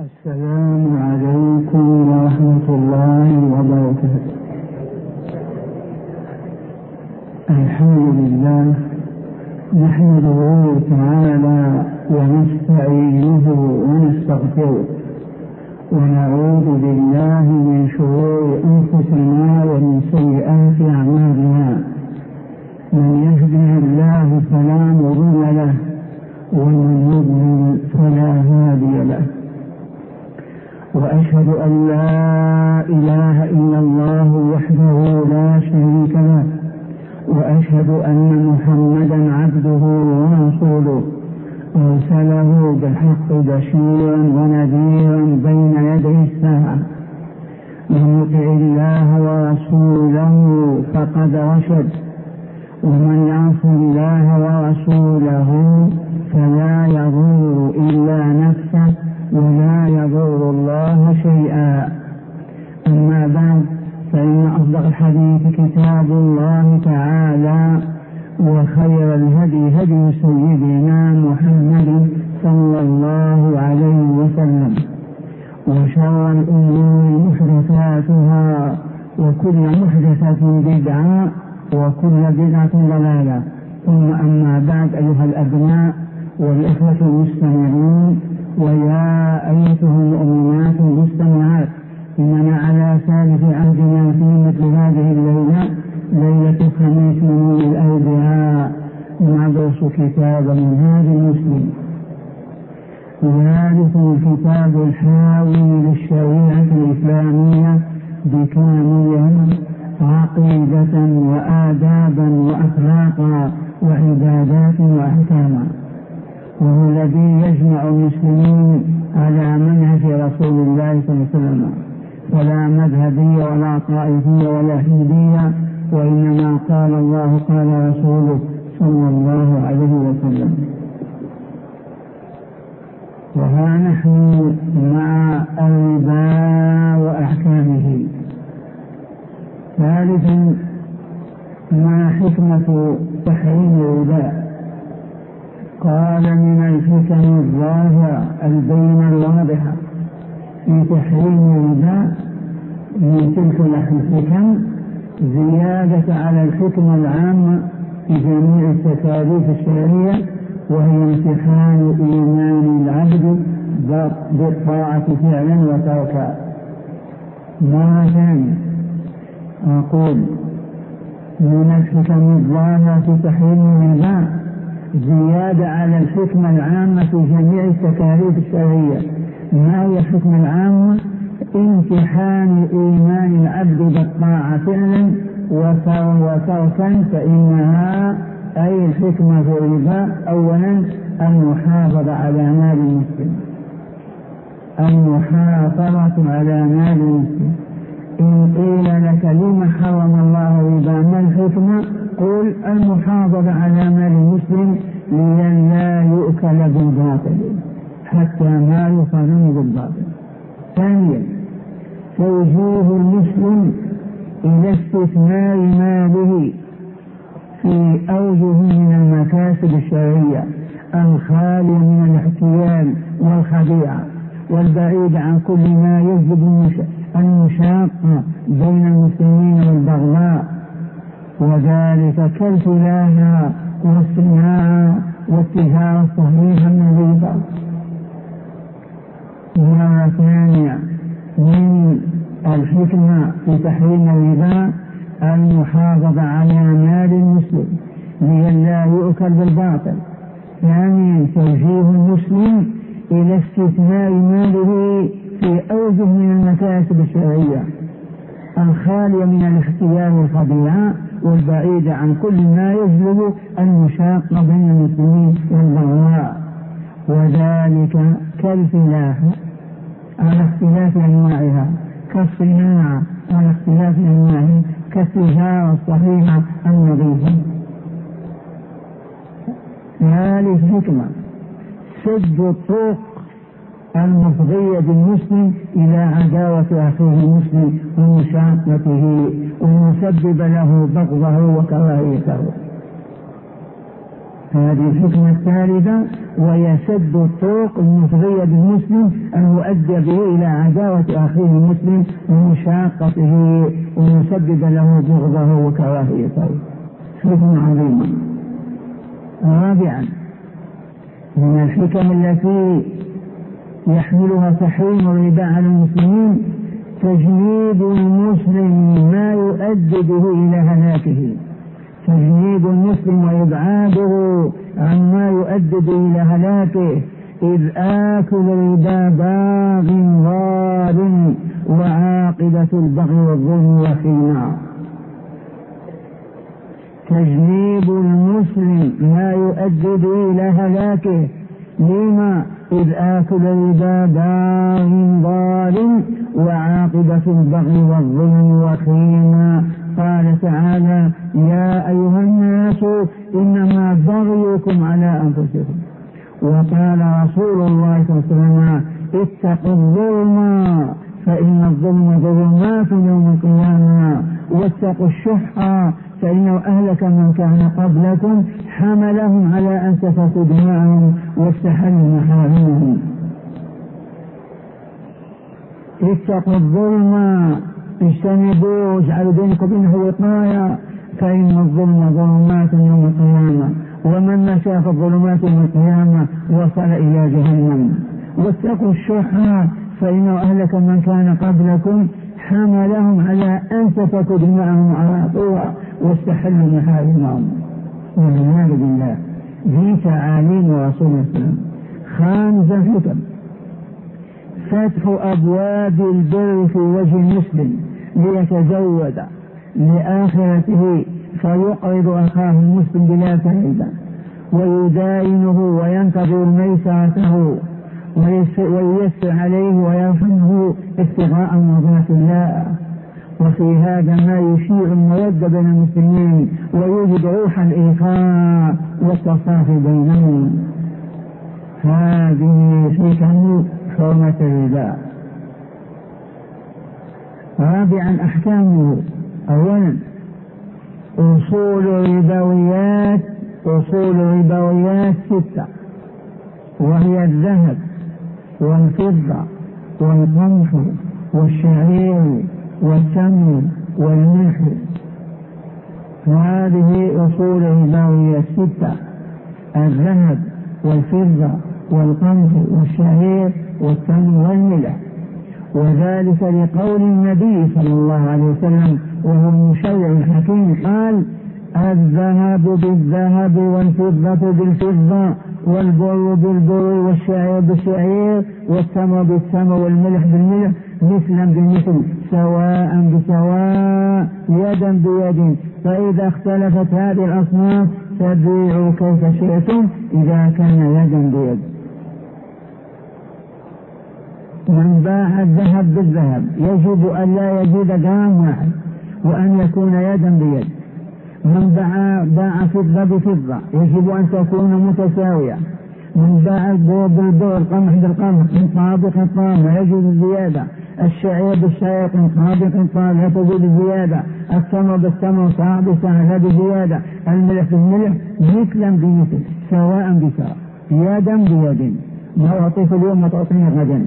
السلام عليكم ورحمة الله وبركاته. الحمد لله نحمده تعالى ونستعينه ونستغفره ونعوذ بالله من شرور أنفسنا ومن سيئات أعمالنا. من يهده الله فلا مضل له ومن يضلل فلا هادي له، وأشهد أن لا إله إلا الله وحده لا شريك له، وأشهد أن محمدا عبده ورسوله أرسله بالحق بشيرا ونذيرا بين يدي الساعة. من يطع الله ورسوله فقد رشد، ومن يعص الله ورسوله فلا يضر إلا نفسه ولا يضر الله شيئا. أما بعد، فإن أصدق الحديث كتاب الله تعالى، وخير الهدي هدي سيدنا محمد صلى الله عليه وسلم، وشر الأمور محدثاتها، وكل محدثة بدعة، وكل بدعة ضلالة. ثم أما بعد، أيها الأبناء والإخوة المستمعون، ويا أيتها المؤمنات المستمعات، إننا على ثالث عهدنا في مثل هذه الليلة، ليلة الخميس من الأربعاء، ندرس كتاب منهاج المسلم، ذلك الكتاب الحاوي للشريعة الإسلامية بكاملها، عقيدة وآدابا وأخلاقا وعبادات وأحكاما، وهو الذي يجمع المسلمين على منهج رسول الله صلى الله عليه وسلم، ولا مذهبية ولا طائفية ولا حزبية، وإنما قال الله قال رسوله صلى الله عليه وسلم. وها نحن مع الربا وأحكامه. ثالثا، ما حكمة تحريم الربا؟ قال من الحكم الظاهرة البينة الواضحة في تحريم الربا من تلك الحكم زيادة على الحكم العام في جميع التكاليف الشرعية، وهي امتحان إيمان العبد بالطاعة فعلا وتركا. مرة ثانية أقول من الحكم الظاهرة في تحريم الربا زيادة على الحكمة العامة في جميع التكاليف الشرعية. ما هي الحكمة العامة؟ امتحان إيمان العبد بالطاعة فعلا وتركا، فإنها أي الحكمة في الربا أولا المحافظة على مال المسلم، المحافظة على مال المسلم. إن قيل لك لما حرم الله الربا ما الحكمة؟ قل المحافظة على مال المسلم لئلا يؤكل بالباطل، حتى ما يقارن بالباطل. ثانيا، توجيه المسلم إلى استثمار ماله في أوجه من المكاسب الشرعية الخالية من الاحتيال والخديعة، والبعيد عن كل ما يجلب المشاقة بين المسلمين والبغضاء، وذلك كالفلاحة والصناعة والتجارة الصحيحة النظيفة. مرة ثانية، من الحكمة في تحريم الربا المحافظة على مال المسلم لئلا يؤكل بالباطل. ثانيا، توجيه المسلم إلى استثمار ماله في أوجه من المكاسب الشرعية الخالية من الاحتيال والخديعة، والبعيد عن كل ما يجلب المشاقة بين المسلمين والبغضاء، وذلك كالفلاحة على اختلاف أنواعها، كالصناعة على اختلاف أنواعها، كالتجارة الصحيحة النظيفة. ثالث حكمة سد الطرق المفضية بالمسلم إلى عداوة أخيه المسلم ومشاقته ومسبب له بغضه وكراهيته. هذه الحكمة الثالثة، وهي سد الطرق المفضية بالمسلم المؤدية به إلى عداوة أخيه المسلم ومشاقته ويسبب له بغضه وكراهيته. حكمة عظيمة. رابعا، من الحكم التي يحملها تحريم الربا على المسلمين تجنيب المسلم ما يؤدي به إلى هلاكه، تجنيب المسلم وإبعاده عما يؤدي به إلى هلاكه، إذ آكل الربا باغ ظالم وعاقبة البغي والظلم وخيمة. تجنيب المسلم ما يؤدي به إلى هلاكه، لما؟ إذ آكل الربا باغ ظالم وعاقبة البغي والظلم وخيمة. قال تعالى: يا أيها الناس إنما بغيكم على أنفسكم. وقال رسول الله صلى الله عليه وسلم: اتقوا الظلم فإن الظلم ظلمات يوم القيامة، واتقوا الشح فإنه أهلك من كان قبلكم حملهم على أن سفكوا دماءهم واستحلوا محارمهم. اتقوا الظلم، اجتنبوه، اجعلوا بينكم وبينه وقاية، فإن الظلم ظلمات يوم القيامة، ومن مشى في الظلمات يوم القيامة وصل إلى جهنم. واتقوا الشح فإنه أهلك من كان قبلكم حملهم على أن سفكوا دماءهم وأراقوها واستحلوا محارمهم. والعياذ بالله. في تعاليم رسول الله صلى الله عليه وسلم. خامس الحكم، فتح أبواب البر في وجه المسلم ليتزود لآخرته فيقرض أخاه المسلم بلا فائدة ويداينه وينتظر ميسرته وييسر عليه ويرحمه ابتغاء مرضات الله. وفي هذا ما يشيع المودة بين المسلمين ويوجد روح الإخاء والتصافي بينهم. هذه حكم حرمة الربا. رابعا، أحكامه. أولا، أصول الربويات 6، وهي الذهب والفضة والقمح والشعير والتمر والملح. هذه أصول الربويات 6: الذهب والفضة والقمح والشعير والتمر والملح. وذلك لقول النبي صلى الله عليه وسلم وهو المشرع الحكيم قال: الذهب بالذهب والفضة بالفضة والبر بالبر والشعير بالشعير والتمر بالتمر والملح بالملح مثلا بمثل سواء بسواء يدا بيد، فإذا اختلفت هذه الأصناف فبيعوا كيف شئتم إذا كان يدا بيد. من باع الذهب بالذهب يجب أن لا يزيد جرام واحد وأن يكون يدا بيد. من باع فضة بفضة يجب أن تكون متساوية. من باع البر بالبر، القمح بالقمح، قنطار بقنطار لا يجوز الزيادة. الشعير بالشعير، قنطار بقنطار لا تجوز الزيادة. التمر بالتمر، صاع بصاع لا بزيادة. الملح بالملح مثلا بمثل سواء بسواء يدا بيد. ما أعطيك اليوم ما تعطيني غدا.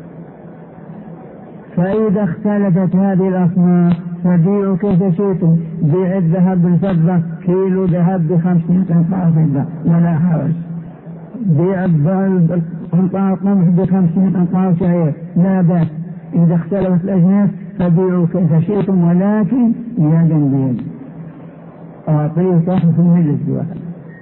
فإذا اختلفت هذه الأصناف فبيعوا كيف شئتم. بيع الذهب بالفضة، كيلو ذهب ب50 قنطار فضة ولا حرج. بيع قنطار قمح ب50 قنطار شعير لا بأس. إذا اختلفت الأجناس فبيعوا كيف شئتم ولكن يدا بيد. أعطيه صاحب في المجلس واحد.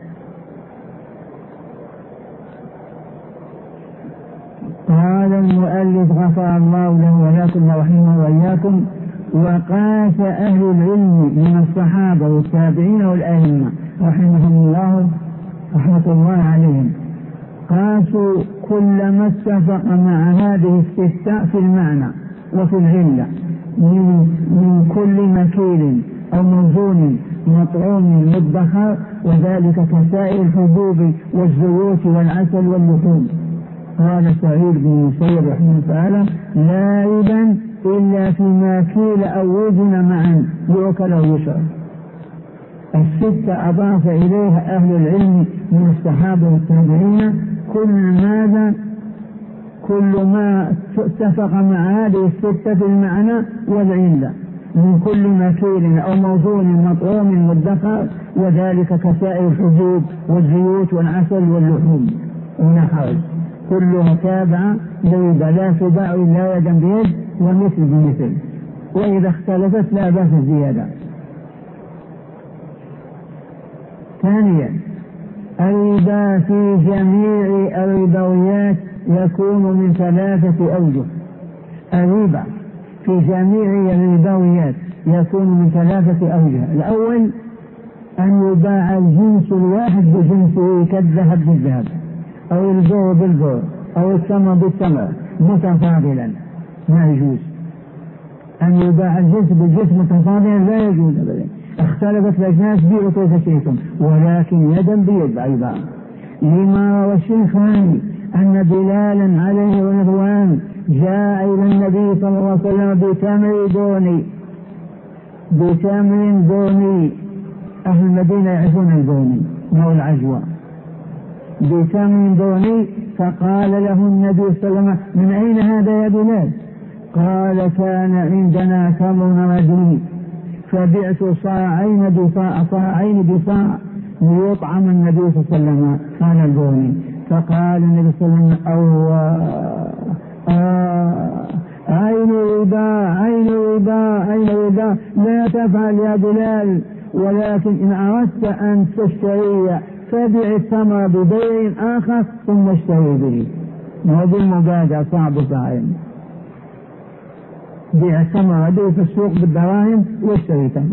قال المؤلف غفر الله له ولكم ورحمه وإياكم: وقاس أهل العلم من الصحابة والتابعين والأئمة رحمهم الله رحمة الله عليهم، قاسوا كل ما اتفق مع هذه الستة في المعنى وفي العلة من كل مكيل أو موزون مطعوم مدخر، وذلك كسائر الحبوب والزيوت والعسل واللحوم. قال سعيد بن المسيب رحمه الله تعالى: لا ربا إلا فيما كيل أو وزن معا يؤكل أو يشرب. الستة أضاف إليها أهل العلم من الصحابة والتابعين كل ما اتفق مع هذه الستة في المعنى والعلة من كل مكيل أو موزون مطعوم مدخر، وذلك كسائر الحبوب والزيوت والعسل واللحوم والنحاس كلها تابعة زيادة لا تباع إلا يدا بيد ومثل بمثل، وإذا اختلفت لا بأس الزيادة. ثانيا الربا في جميع الربويات يكون من 3 أوجه. الربا في جميع الربويات يكون من 3 أوجه. الأول أن يباع الجنس الواحد بجنسه كالذهب بالذهب أو البر بالبر أو التمر بالتمر متفاضلا، ما يجوز. أن يباع الجنس بالجنس متفاضلا لا يجوز أبدا. اختلفت الأجناس بيعوا كيف شئتم، ولكن يدا بيد أيضا. لما روى الشيخان أن بلالا عليه رضوان جاء إلى النبي صلى الله عليه وسلم بتمر دوني. أهل المدينة يعرفون الدوني نوع العجوة، بتمر دوني. فقال له النبي صلى الله عليه وسلم: من أين هذا يا بلال؟ قال: كان عندنا تمر رديء فبعت صاعين بصاع ليطعم النبي صلى الله عليه وسلم. قال الدوني. فقال النبي صلى الله عليه وسلم: أين الربا لا تفعل يا بلال، ولكن إن أردت أن تشتري فبع التمر ببيع آخر ثم اشتري به. وهذه المبادئ صعب صاعين، بيع التمر به في السوق بالدراهم واشتري تمر.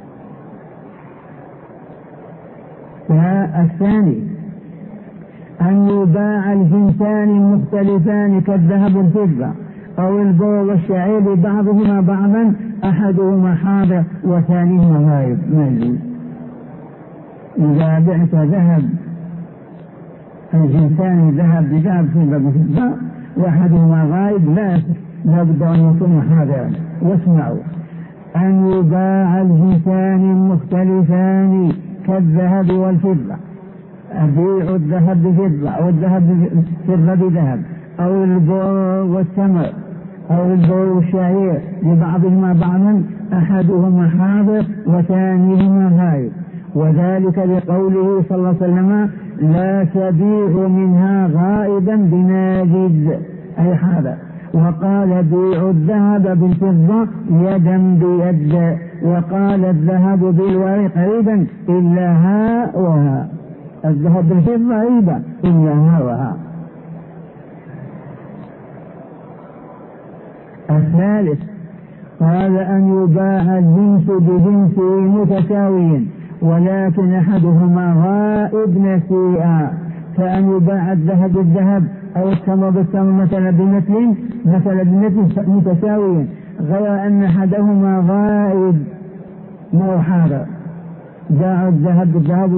الثاني أن يباع الجنسان المختلفان كالذهب والفضة أو البر والشعير بعضهما بعضا، أحدهما حاضر وثانيهما غائب. ما يجوز. إذا بعت ذهب الجنسان ذهب بذهب فضة بفضة وأحدهما غائب لا بد أن يكون حاضرا. واسمعوا: أن يباع الجنسان المختلفان كالذهب والفضة، أبيع الذهب بفضة أو الذهب بفضة بذهب أو البر والتمر أو البر والشعير لبعضهما بعضا، أحدهما حاضر وثانيهما غائب. وذلك لقوله صلى الله عليه وسلم: لا تبيع منها غائبا بناجز أي حاضر. وقال: بيع الذهب بالفضة يدا بيد. وقال: الذهب بالورق ربا إلا ها وها. الذهب بالفضة ربا إلا ها وها. الثالث قال: أن يباع الجنس بجنسه متساويا ولكن أحدهما غائب نسيئا، فأن يباع الذهب بالذهب أو التمر بالتمر مثلا بمثل متساويا، غير أن أحدهما غائب مو حاضر. باع الذهب بالذهب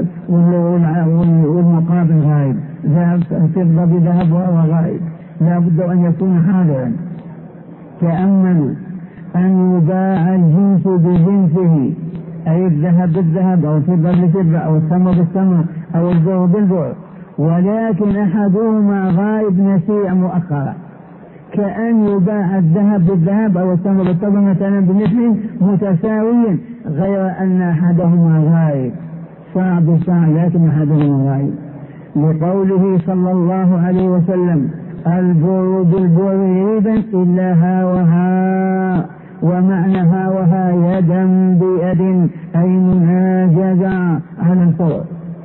والمقابل غائب، ذهب فضة بذهب وهو غائب، لا بد أن يكون حاضرا. تأملوا: أن يباع الجنس بجنسه أي الذهب بالذهب أو الفضة بالفضة أو التمر بالتمر أو البر بالبر، ولكن أحدهما غائب نسيء مؤخرا، كأن يباع الذهب بالذهب أو التمر بالتمر مثلا بمثل متساويا، غير أن أحدهما غائب. صاع بصاع لكن أحدهما غائب، لقوله صلى الله عليه وسلم: البر بالبر ربا إلا ها وها. ومعنى ها وها يدا بيد أي مناجزة على الفور.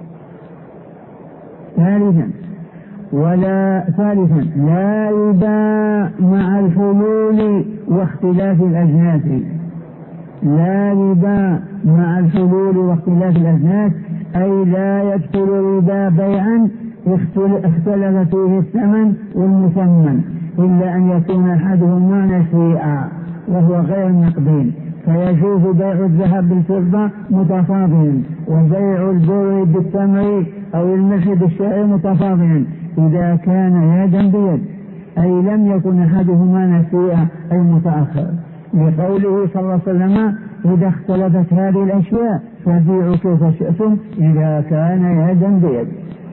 ثالثا لا يباع مع الحلول واختلاف الأجناس. لا يباع مع الحلول واختلاف الأجناس أي لا يدخل الربا بيعا اختلف فيه الثمن والمثمن، إلا أن يكون أحدهما نسيئا وهو غير نقدين، فيجوز بيع الذهب بالفضة متفاضلا، وبيع البر بالتمر أو الملح بالشعير متفاضلا إذا كان يدا بيد، أي لم يكن أحدهما نسيئا أي متأخر. لقوله صلى الله عليه وسلم إذا اختلفت هذه الأشياء فبيعوا كيف شئتم إذا كان يدا بيد.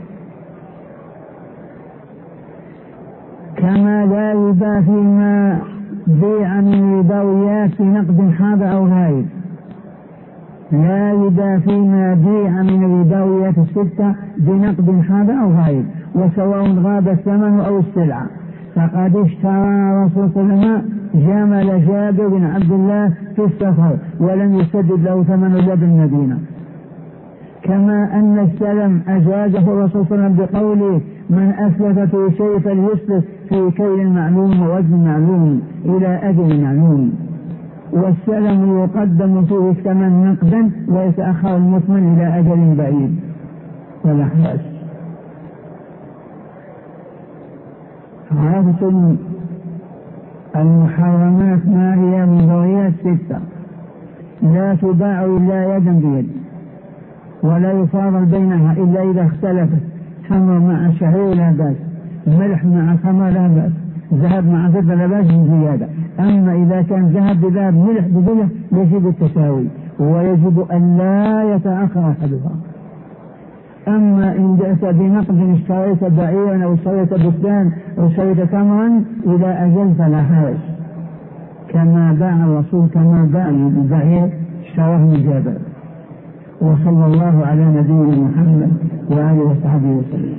كما لا يباع فيما بيع من ربويات في نقد حاضر أو غائب، لا يباع فيما بيع من الربويات الستة بنقد حاضر أو غائب، وسواء غاب الثمن أو السلعة. فقد اشترى رسول صلى الله عليه وسلم جمل جابر بن عبد الله في السفر ولم يسدد له ثمن إلا بالمدينة. كما أن السلم أجازه الرسول صلى الله عليه وسلم بقوله من أسلف في شيء فليسلف في كيل معلوم ووزن معلوم إلى أجل معلوم، والسلم يقدم فيه الثمن نقدا ويتأخر المثمن إلى أجل بعيد ولا حرج. عرفتم المحرمات ما هي من ضروريات ستة، لا تباع إلا يدا بيد، ولا يفاضل بينها إلا إذا اختلفت، حمر مع شعير لا بأس، ملح مع خمر لا بأس، ذهب مع فضة لا بأس من زيادة. أما إذا كان ذهب بذهب ملح بملح يجب التساوي، ويجب أن لا يتأخر أحدها. أما إن جئت بنقد اشتريت بعيرا أو اشتريت بستان أو اشتريت تمرا إلى أجل فلا حرج، كما باع الرسول كما باع البعير اشتراه من جابر. وصلى الله على نبينا محمد وآله وصحبه وسلم.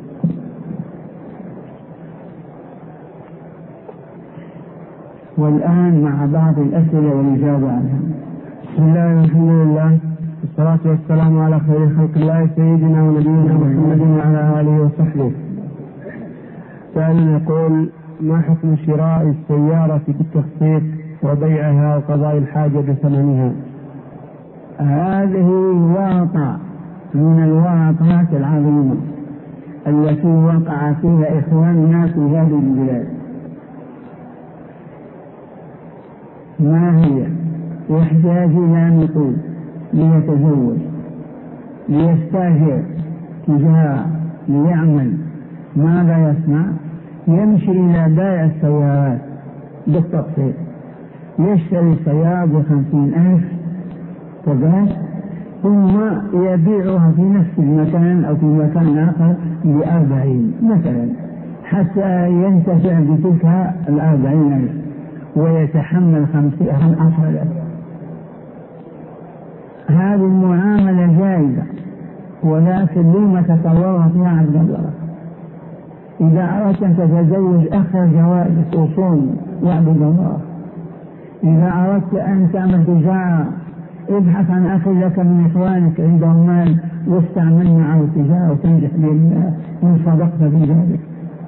والآن مع بعض الأسئلة والإجابة عنها. بسم الله والحمد لله والصلاة والسلام على خير خلق الله سيدنا ونبينا محمد وعلى آله وصحبه. سائل يقول: ما حكم شراء السيارة بالتقسيط وبيعها وقضاء الحاجة بثمنها؟ هذه ورطة من الورطات العظيمة التي وقع فيها إخواننا في هذه البلاد. ما هي؟ يحتاج إلى نقود ليتزوج، ليستاجر تجارة، ليعمل. ماذا يصنع؟ يمشي إلى بائع السيارات بالتقسيط، يشتري سيارة ب50,000 كذلك، ثم يبيعها في نفس المكان أو في مكان آخر ب40 مثلا، حتى ينتفع بتلك 40,000 ويتحمل 15,000. هذه المعاملة جائزة، ولكن لما تطورها فيها عبد الله؟ إذا أردت أن تتزوج أخر جوائز أصول واعبد الله. إذا أردت أن تعمل تجارة ابحث عن أخي لك من إخوانك عندهم مال واستعمل معه تجارة وتنجح بالله إن صدقت في ذلك.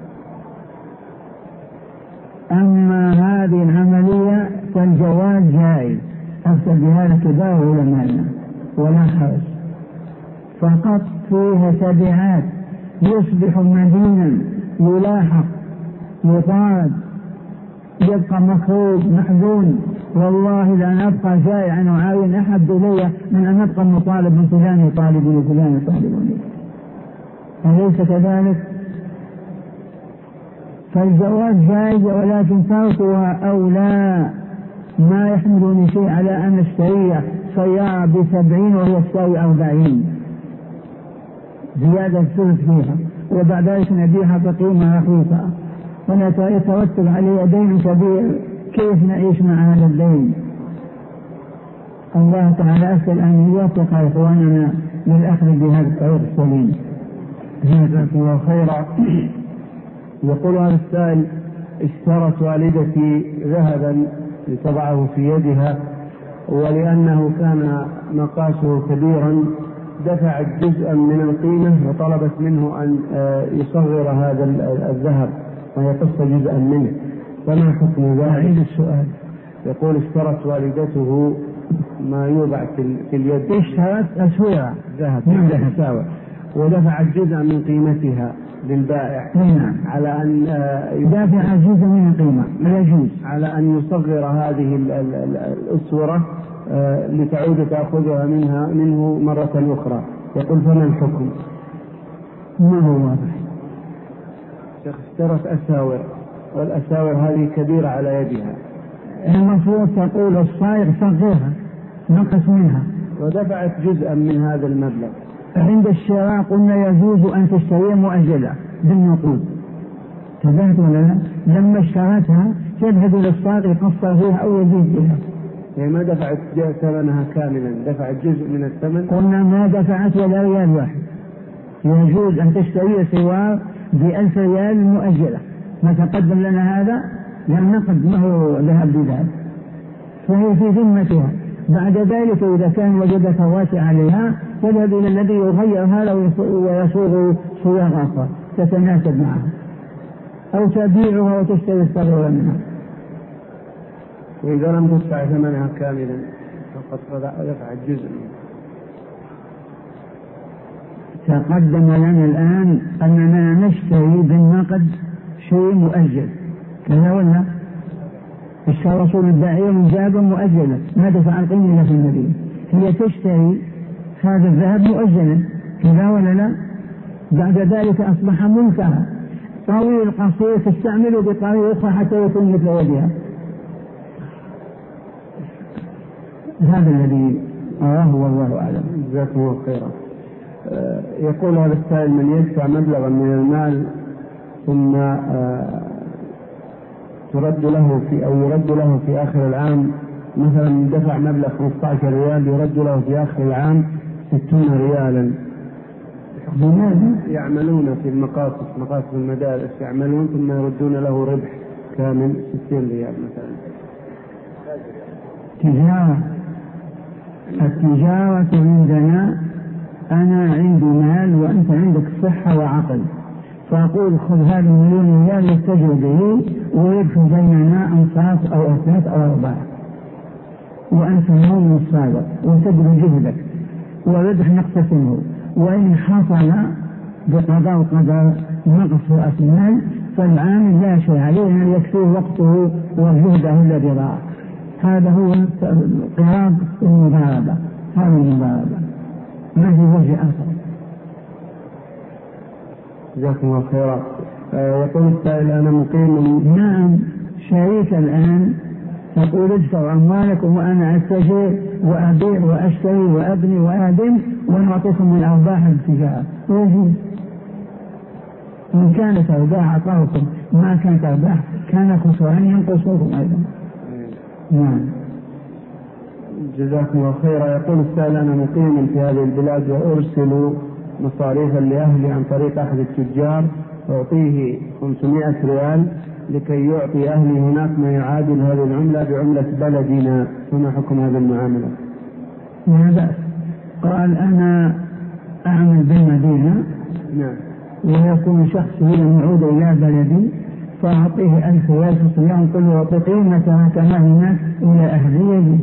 أما هذه العملية فالجواز جائز، أفتى بهذا كبار علماءنا ولا حرج، فقط فيها تبعات. يصبح مدينا، يلاحق، يطارد، يبقى مخروج محزون. والله لأن أبقى جائعا وعاوين أحد إلي من أن أبقى مطالب من فلان يطالب وفلان يطالب. أليس كذلك؟ فالزواج جائز، ولكن تركها أولى. ما يحملني شيء على أن اشتري سيارة ب70 وهي تساوي 40 زيادة الثلث فيها، وبعد ذلك نبيعها بقيمة رخيصة ولا يترتب عليه دين كبير. كيف نعيش مع هذا الدين؟ الله تعالى أسأل أن يوفق إخواننا للأخذ بهذا الطريق السليم. جزاكم الله خيرا. يقول هذا السائل: اشترت والدتي ذهبا لتضعه في يدها، ولأنه كان مقاسه كبيرا دفعت جزءا من القيمة وطلبت منه أن يصغر هذا الذهب ويقص جزءا منه، فما حكم ذلك؟ أعيد السؤال. يقول: اشترت والدته ما يوضع في اليد، اشترت أسويرة ذهب ودفعت جزءا من قيمتها للبائع على أن يدافع جزء من القيمة، لا يجوز، على أن يصغر هذه الأسورة لتعود تأخذها منه مرة أخرى. يقول: فما الحكم؟ ما هو واضح. اشترت أساور، والأساور هذه كبيرة على يدها، المفروض تقول الصائغ صغرها نقص منها. ودفعت جزءا من هذا المبلغ. عند الشراء قلنا يجوز أن تشتري مؤجلة بالنقود، تبعت ولا لا؟ لما اشترتها تذهب إلى الصائغ يقصر فيها أو يزيد فيها. يعني ما دفعت ثمنها كاملا، دفعت جزء من الثمن. قلنا ما دفعت ولا ريال واحد. يجوز أن تشتري سوار ب1000 ريال مؤجلة، ما تقدم لنا هذا لم نقد ما هو ذهب بذهب، فهي في ذمتها. بعد ذلك إذا كان وجد فوات عليها تذهب إلى الذي يغير هذا ويصوغ صياغة أخرى تتناسب معها، أو تبيعها وتشتري الصغيرة منها. وإذا لم تدفع ثمنها كاملا فقد دفعت جزء منها. تقدم لنا الآن أننا نشتري بالنقد شيء مؤجل، كذا ولا؟ اشترى رسول البعير من ذهب مؤجلا ما دفع القيمة في المدينة، هي تشتري هذا الذهب مؤجلا، كذا ولا لا؟ بعد ذلك أصبح ملكها، طويل قصير تستعمله بطريقة أخرى حتى يكون مثل يدها. هذا الذي أراه والله أعلم. جزاكم الله خيرا. يقول هذا السائل: من يدفع مبلغا من المال ثم يرد له في آخر العام، مثلا دفع مبلغ 15 ريال يرد له في آخر العام 60 ريالا. يعملون في مقاصد المدارس يعملون ثم يردون له ربح كامل 60 ريال مثلا. التجارة عندنا أنا عندي مال وأنت عندك صحة وعقل، فأقول خذ هذا 1,000,000 ريال يتجر به ويدخل بيننا أنصاف أو 3 أو 4، وأنت مؤمن صادق وتبذل جهدك وربح نقسمه، وإن حصل بقضاء وقدر نقص رأس المال فالعامل لا شيء عليه أن يكفيه وقته وجهده الذي ضاع. هذا هو قراب المضاربة، هذه المضاربة ما في وجه آخر. جزاكم الله خيرا. يقول السائل: أنا مقيم. نعم، شريك الآن تقول ادفعوا أموالكم وأنا أتجر وأبيع وأشتري وأبني وأهدم ونعطيكم من أرباح التجارة، ويجوز. إن كانت أرباح أعطاكم، ما كانت أرباح كان خسران ينقصوكم أيضا. نعم. جزاكم الله خيرا. يقول السائل: أنا مقيم في هذه البلاد وأرسل مصاريفا لأهلي عن طريق أحد التجار أعطيه 500 ريال لكي يعطي أهلي هناك ما يعادل هذه العملة بعملة بلدنا، فما حكم هذه المعاملة؟ لا بأس. قال أنا أعمل بالمدينة. نعم. ويكون شخص هنا يعود إلى بلدي فأعطيه 1000 ريال في الصيام كله وأعطي قيمتها كما هناك إلى أهلي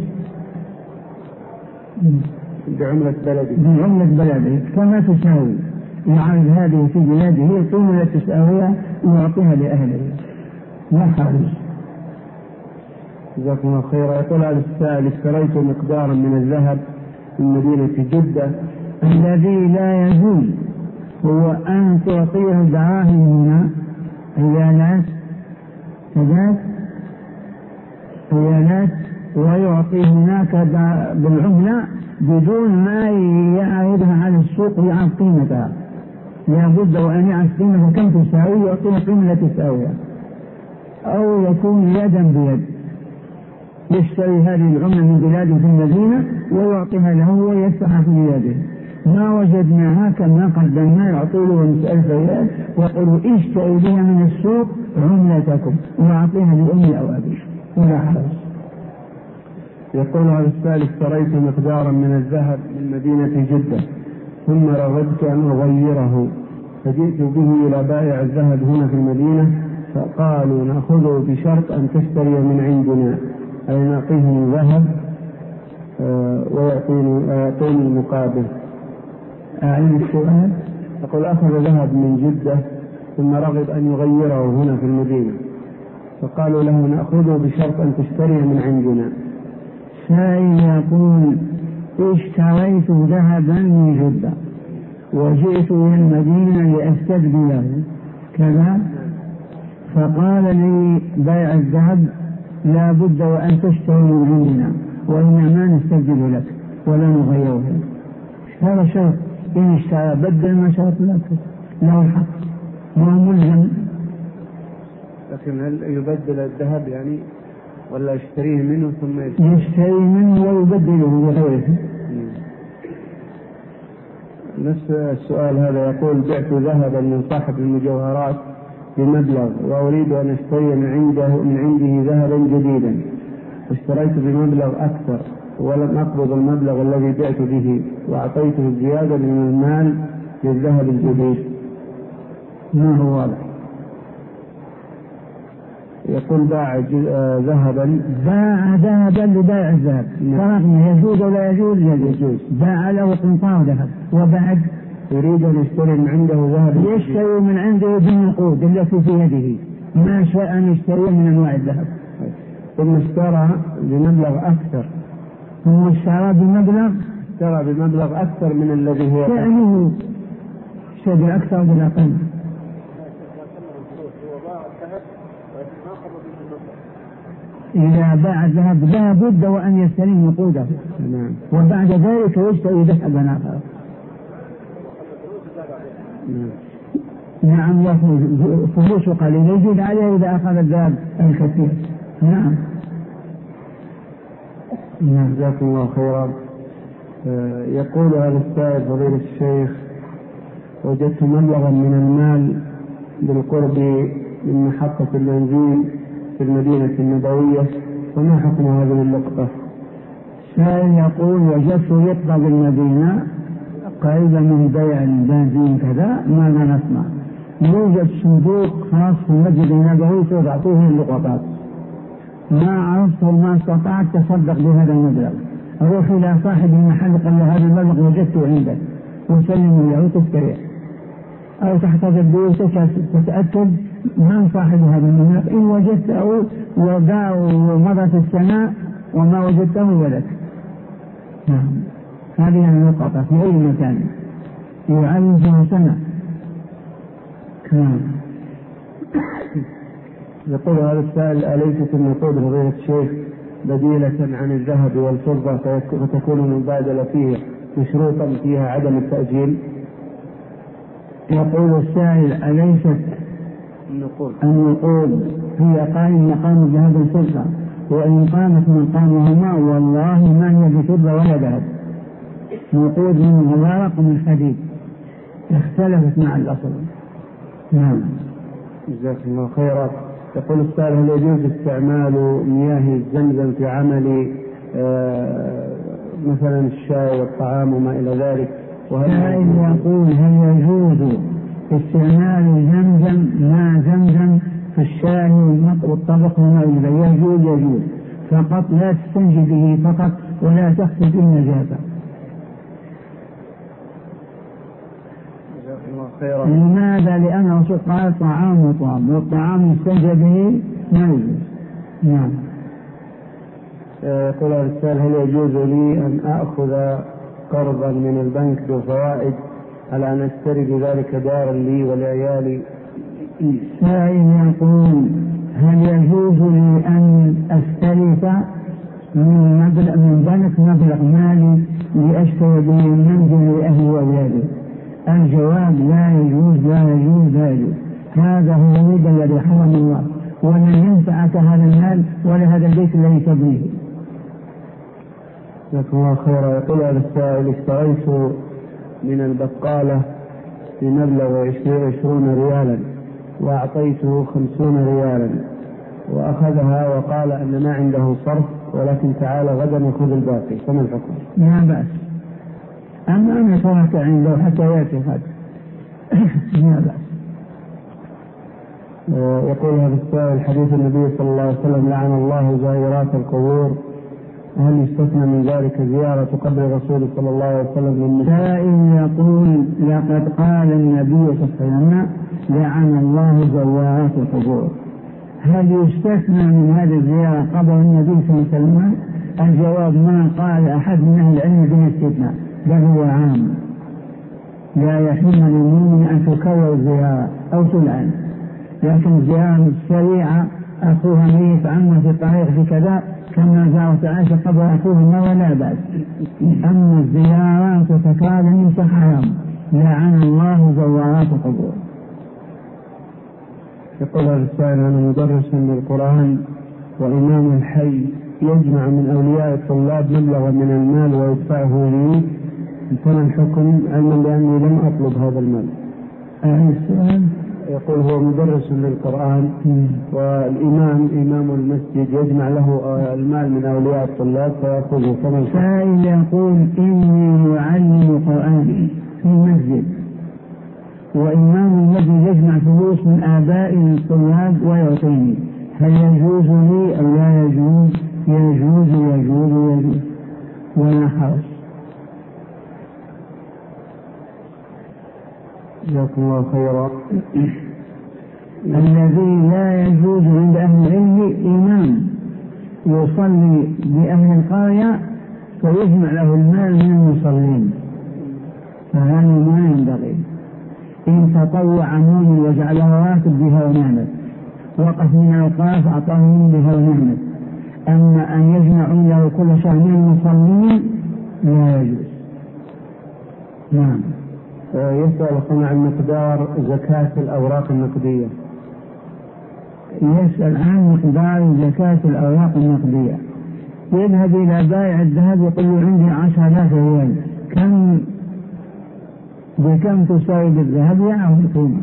بعملة بلدي كما تساوي، يعرض هذه في بلاده القيمة التي تساويها ويعطيها لأهله، لا حرج. جزاكم الله خيرا. يقول هذا السائل: اشتريت مقدارا من الذهب في مدينة جدة. الذي لا يجوز هو أن تعطيه دراهم هنا ريالات ويعطي هناك بالعملة بدون ما يعرضها على السوق ويعرف قيمتها. لابد وأن يعرف قيمتها كم تساوي ويعطيها القيمة التي تساويها، أو يكون يدا بيد يشتري هذه العملة من بلاده في المدينة ويعطيها له ويدفعها في بلاده. ما وجدناها كما قدمنا يعطي له 100,000 ريال ويقول اشتري بها من السوق عملتكم ويعطيها لأمي أو أبي، ولا حرج. يقول هذا السائل: اشتريت مقدارا من الذهب من مدينة جدة ثم رغبت أن أغيره، فجئت به إلى بائع الذهب هنا في المدينة فقالوا نأخذه بشرط أن تشتري من عندنا، أي نعطيه الذهب ويعطيني المقابل. أعلم السؤال. يقول: أخذ ذهب من جدة ثم رغب أن يغيره هنا في المدينة فقالوا له نأخذه بشرط أن تشتري من عندنا. سائل يقول: اشتريت ذهبا من جدة وجئت إلى المدينة لأستبدله كذا، فقال لي بائع الذهب لا بد وأن تشتري من عندنا، وإنا ما نستجيب لك ولا نغيره لك. هذا شرط، إن اشترى بدل ما شرط لك له الحق، ما ملزم. لكن هل يبدل الذهب يعني ولا يشتريه منه ثم يشتري منه ويبدله بغيره؟ نفس السؤال هذا يقول: بعت ذهبا من صاحب المجوهرات بمبلغ وأريد أن أشتري من عنده ذهبا جديدا، واشتريت بمبلغ أكثر ولم أقبض المبلغ الذي بعت به وأعطيته الزيادة من المال للذهب الجديد، ما هو واضح؟ يقول باع ذهبا لبائع الذهب، فرقنا يجوز ولا يجوز؟ يجوز. باع له قنطار ذهب وبعد يريد أن يشتري من عنده ذهب، يشتري من عنده بالنقود التي في يده ما شاء أن يشتري من أنواع الذهب، ثم اشترى بمبلغ أكثر، اشترى بمبلغ أكثر من الذي هو فعله اشتري أكثر بالأقل. إذا باع الذهب لا بد وأن يستلم نقوده، وبعد ذلك يشتري ذهبا آخر. نعم، يأخذ فلوس قليل يزيد عليه إذا أخذ الذهب الكثير. نعم. جزاكم الله خيرا. يقول هذا السائل: فضيلة الشيخ، وجدت مبلغا من المال بالقرب من محطة البنزين في المدينة النبوية، وما حكم هذه اللقطة؟ سائل يقول: وجدت لقطة بالمدينة قريبا من بيع البنزين كذا، ماذا نصنع؟ يوجد صندوق خاص في المسجد النبوي توضع فيه اللقطات، ما عرفت وما استطعت تصدق بهذا المبلغ، روح إلى صاحب المحل قال له هذا المبلغ وجدته عندك وسلمه له وتشتريه، أو تحتفظ به تتأكد من صاحب هذا المبلغ، إن وجدته ومضت السنة وما وجدته ولك. نعم، هذه اللقطة في أي مكان يعلم فيها سنة. نعم. يقول هذا السائل: أليست النقود فضيلة الشيخ بديلة عن الذهب والفضة فتكون المبادلة فيه مشروطا فيها عدم التأجيل؟ يقول السائل: أليست النقود هي قائم مقام الذهب والفضة، وإن قامت مقامهما والله ما هي بفضة ولا ذهب، نقود من الورق ومن الحديد، اختلفت مع الأصل. نعم. جزاكم الله خيرا. يقول السائل: هل يجوز استعمال مياه الزمزم في عمل مثلا الشاي والطعام وما إلى ذلك؟ السائل يقول: هل يجوز استعمال ماء زمزم في الشاي والطبخ وما إلى ذلك؟ يجوز، فقط لا تستنجي به فقط ولا تخفي به النجاسة. لماذا؟ لأن الرسول قال: طعام وطعام، والطعام يستنجى به ما يجوز. نعم. يقول السائل: هل يجوز لي أن أخذ قرضا من البنك بفوائد على أن أشتري بذلك دارا لي ولعيالي؟ السائل يقول: هل يجوز لي أن أستلف من بنك مبلغ مالي لأشتري به المنزل لأهلي وأولادي؟ الجواب: لا يجوز لا يجوز لا يجوز، هذا هو الربا الذي حرم الله، ولن ينفعك هذا المال ولا هذا البيت الذي تبنيه. جزاكم الله خيرا. يقول هذا السائل: اشتريت من البقالة بمبلغ 20 ريالا وأعطيته 50 ريالا وأخذها وقال أن ما عنده صرف ولكن تعالى غدا يأخذ الباقي، فما الحكم؟ لا بأس، أما أن ترك عنده حتى يأتي غدا لا بأس. يقول هذا السائل: حديث النبي صلى الله عليه وسلم: لعن الله زائرات القبور، هل يستثنى من ذلك زيارة قبر الرسول صلى الله عليه وسلم؟ سائل يقول: لقد قال النبي صلى الله عليه وسلم: لعن الله زوارات القبور، هل يستثنى من هذه الزيارة قبر النبي صلى الله عليه وسلم؟ الجواب: ما قال أحد من أهل العلم بالاستثناء، بل هو عام، لا يحل للمؤمن أن تكرر الزيارة أو تلعن، لكن الزيارة السريعة أخوها ميت، عمه في الطريق في كذا، كما زارت عائشة قبل أخوه مرة لا بأس. أما الزيارات وتكاد من حرام، لعن الله زوارات القبور. يقول هذا السائل: أنا مدرس للقرآن وإمام الحي يجمع من أولياء الطلاب مبلغا من المال ويدفعه لي، فما الحكم علما بأني لم أطلب هذا المال؟ السؤال يقول هو مدرس للقرآن والإمام إمام المسجد يجمع له المال من أولياء الطلاب فيأخذه، فما الحكم؟ سائل يقول إني أعلم القرآن في مسجد، وإمام المسجد يجمع فلوس من آباء الطلاب ويعطيني، هل يجوز لي أو لا يجوز؟ يجوز يجوز يجوز ولا حرج. جزاكم الله خيرا. الذي لا يجوز عند أهل العلم إمام يصلي بأهل القرية فيجمع له المال من المصلين، فهذا ما ينبغي. إن تطوع مؤمن وجعله راتب بها ونعمت، وقف من الأوقاف أعطاه من بها ونعمت. أما أن يجمعوا له كل شهر من المصلين لا يجوز. نعم. يسأل أخونا عن مقدار زكاة الأوراق النقدية. يسأل عن مقدار زكاة الأوراق النقدية. يذهب إلى بائع الذهب يقول له عندي 10,000 ريال، بكم تساوي بالذهب؟ يعرف القيمة.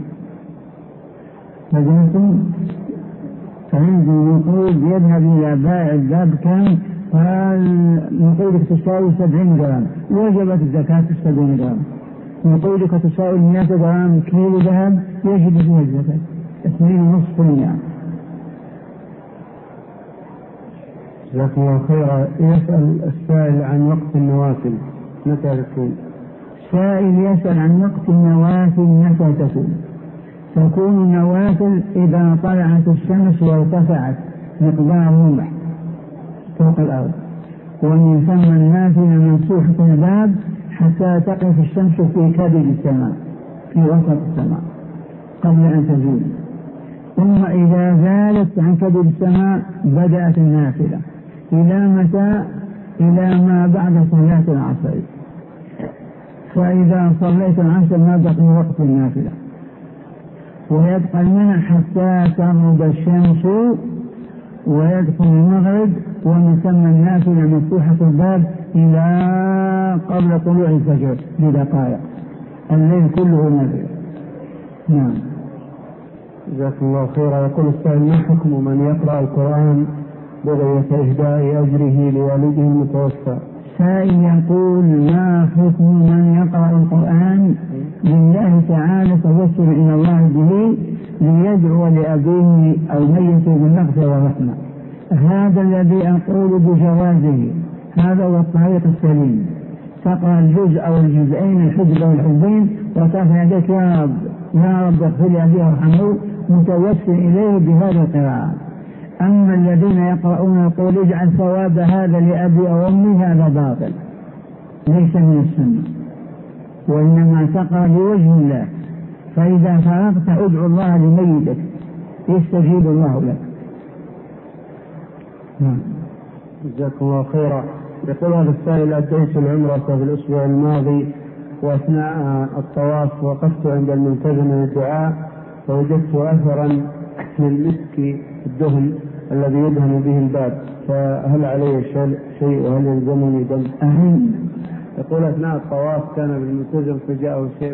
فجأة فعنده نقود، يذهب إلى بائع الذهب كم؟ قال نقودك تساوي 70 جرام، وجبت الزكاة 70 جرام. نقودك تساوي 100 جرام كيلو ذهب، يجب فيها الزكاة 2.5%. جزاكم الله خيرا. يسأل السائل عن وقت النوافل متى تكون؟ سائل يسأل عن وقت النوافل متى تكون. تكون النوافل إذا طلعت الشمس وارتفعت مقدار رمح فوق الأرض، ومن ثم النافلة مفتوحة الباب حتى تقف الشمس في كبد السماء، في وسط السماء قبل أن تزول. ثم إذا زالت عن كبد السماء بدأت النافلة. إلى متى؟ إلى ما بعد صلاة العصر. فإذا صليت العصر ما بقي وقت النافلة، ويبقى المنع حتى تغرب الشمس ويدخل المغرب، ومن ثم النافلة مفتوحة الباب إلى قبل طلوع الفجر بدقائق، الليل كله نافلة. نعم. جزاكم الله خيرا. يقول السائل: ما حكم من يقرأ القرآن بغية إهداء أجره لوالده المتوفى؟ سائل يقول: ما حكم من يقرأ القرآن لله تعالى توسل إلى الله به ليدعو لأبيه أو ميته بالمغفرة والرحمة؟ هذا الذي أقول بجوازه، هذا هو الطريق السليم. تقرأ الجزء أو الجزئين، الحزب أو الحزبين، وترفع يديك: يا رب يا رب اغفر لي أبي وارحمه، متوسل إليه بهذه القراءة. أما الذين يقرؤون يقول اجعل ثواب هذا لأبي أو أمي، هذا باطل ليس من السنة، وإنما تقرأ بوجه الله. فإذا فرغت ادعو الله لميتك يستجيب الله لك. جزاكم الله خيرا. يقول هذا السائل: أديت العمرة في الأسبوع الماضي، وأثناء الطواف وقفت عند الملتزم للدعاء فوجدت أثرا للمسك الدهن الذي يدهن به الباب، فهل علي شيء وهل يلزمني دم؟ يقول أثناء الطواف كان بالملتزم فجاءه شيء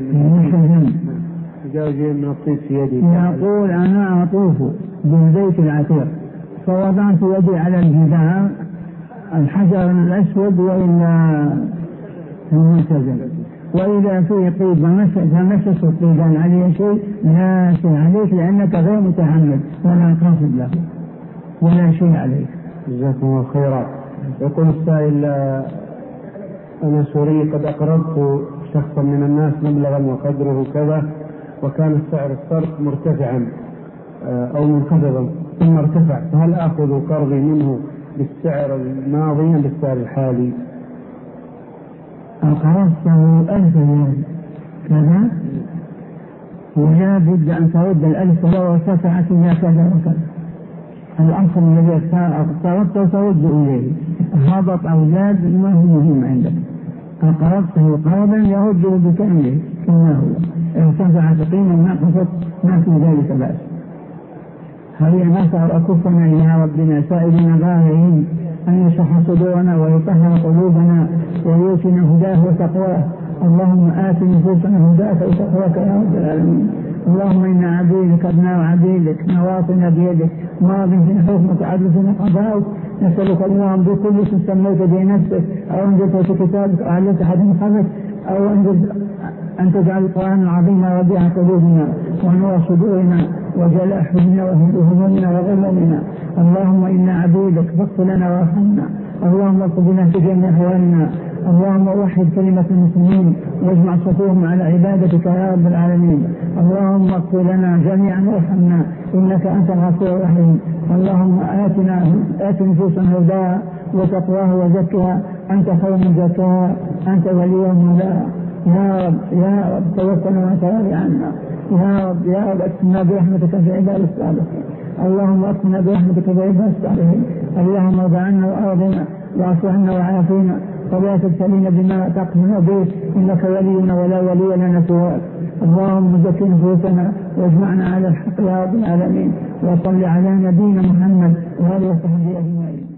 من الطيب في يدي. يقول: أنا أطوف بالبيت العتيق فوضعت يدي على الجدار الحجر الأسود وإلا الملتزم، وإذا فيه طيب فمسس الطيبان عليه شيء لا شيء عليك، لأنك غير متحمل ولا قاصد له ولا شيء عليك. جزاكم الله خيرا. يقول السائل: أنا سوري قد أقرضت شخصا من الناس مبلغا وقدره كذا، وكان سعر الصرف مرتفعا أو منخفضا ثم ارتفع، فهل آخذ قرضي منه بالسعر الماضي أم بالسعر الحالي؟ أقرضته 1000 ريال كذا، ولا بد أن ترد 1000 لو ارتفعت إلى كذا وكذا، العنصر الذي اقتربته ترد إليه. هبط أو زاد ما هو مهم عندك، قربته قربا يرده بكامله كما هو، ارتفع قيمة ما قصد ما في ذلك بأس. هل نسأل أكفنا إلى ربنا سائلين ظاهرين أن يشرح صدورنا ويطهر قلوبنا ويوتنا هداه وتقواه. اللهم آت نفوسنا هداك وتقواك يا رب العالمين. اللهم إنا عبيدك أبناء عبيدك نواصينا بيدك ماض في حكمك عدل في قضاؤك. نسألك اللهم بكل اسم سميت بنفسك أو أنزلت في كتابك أو علمت أحد من خلقك أو أن تجعل القرآن العظيم ربيع قلوبنا ونور صدورنا وجلاء حزننا وهمومنا وغمومنا. اللهم إنا عبيدك فاغفر لنا وارحمنا. اللهم اغفر لنا في جميع أحوالنا. اللهم وحد كلمة المسلمين واجمع صفوهم على عبادتك يا رب العالمين. اللهم اغفر لنا جميعا وارحمنا إنك أنت الغفور الرحيم. اللهم آت نفوسنا هداها وتقواها وزكها أنت خير من زكاها أنت وليها مولاها. يا رب يا رب توفنا وتولي عنا. يا رب اكفنا برحمتك في عباد الصالحين. اللهم اكفنا برحمتك في عباد الصالحين. اللهم ارض عنا وارضنا واعف عنا وعافينا ولا تبتلينا بما تقهرنا به انك ولينا ولا ولي لنا سواك. اللهم زكي نفوسنا واجمعنا على الحق يا رب العالمين. وصل على نبينا محمد وآله وصحبه اجمعين.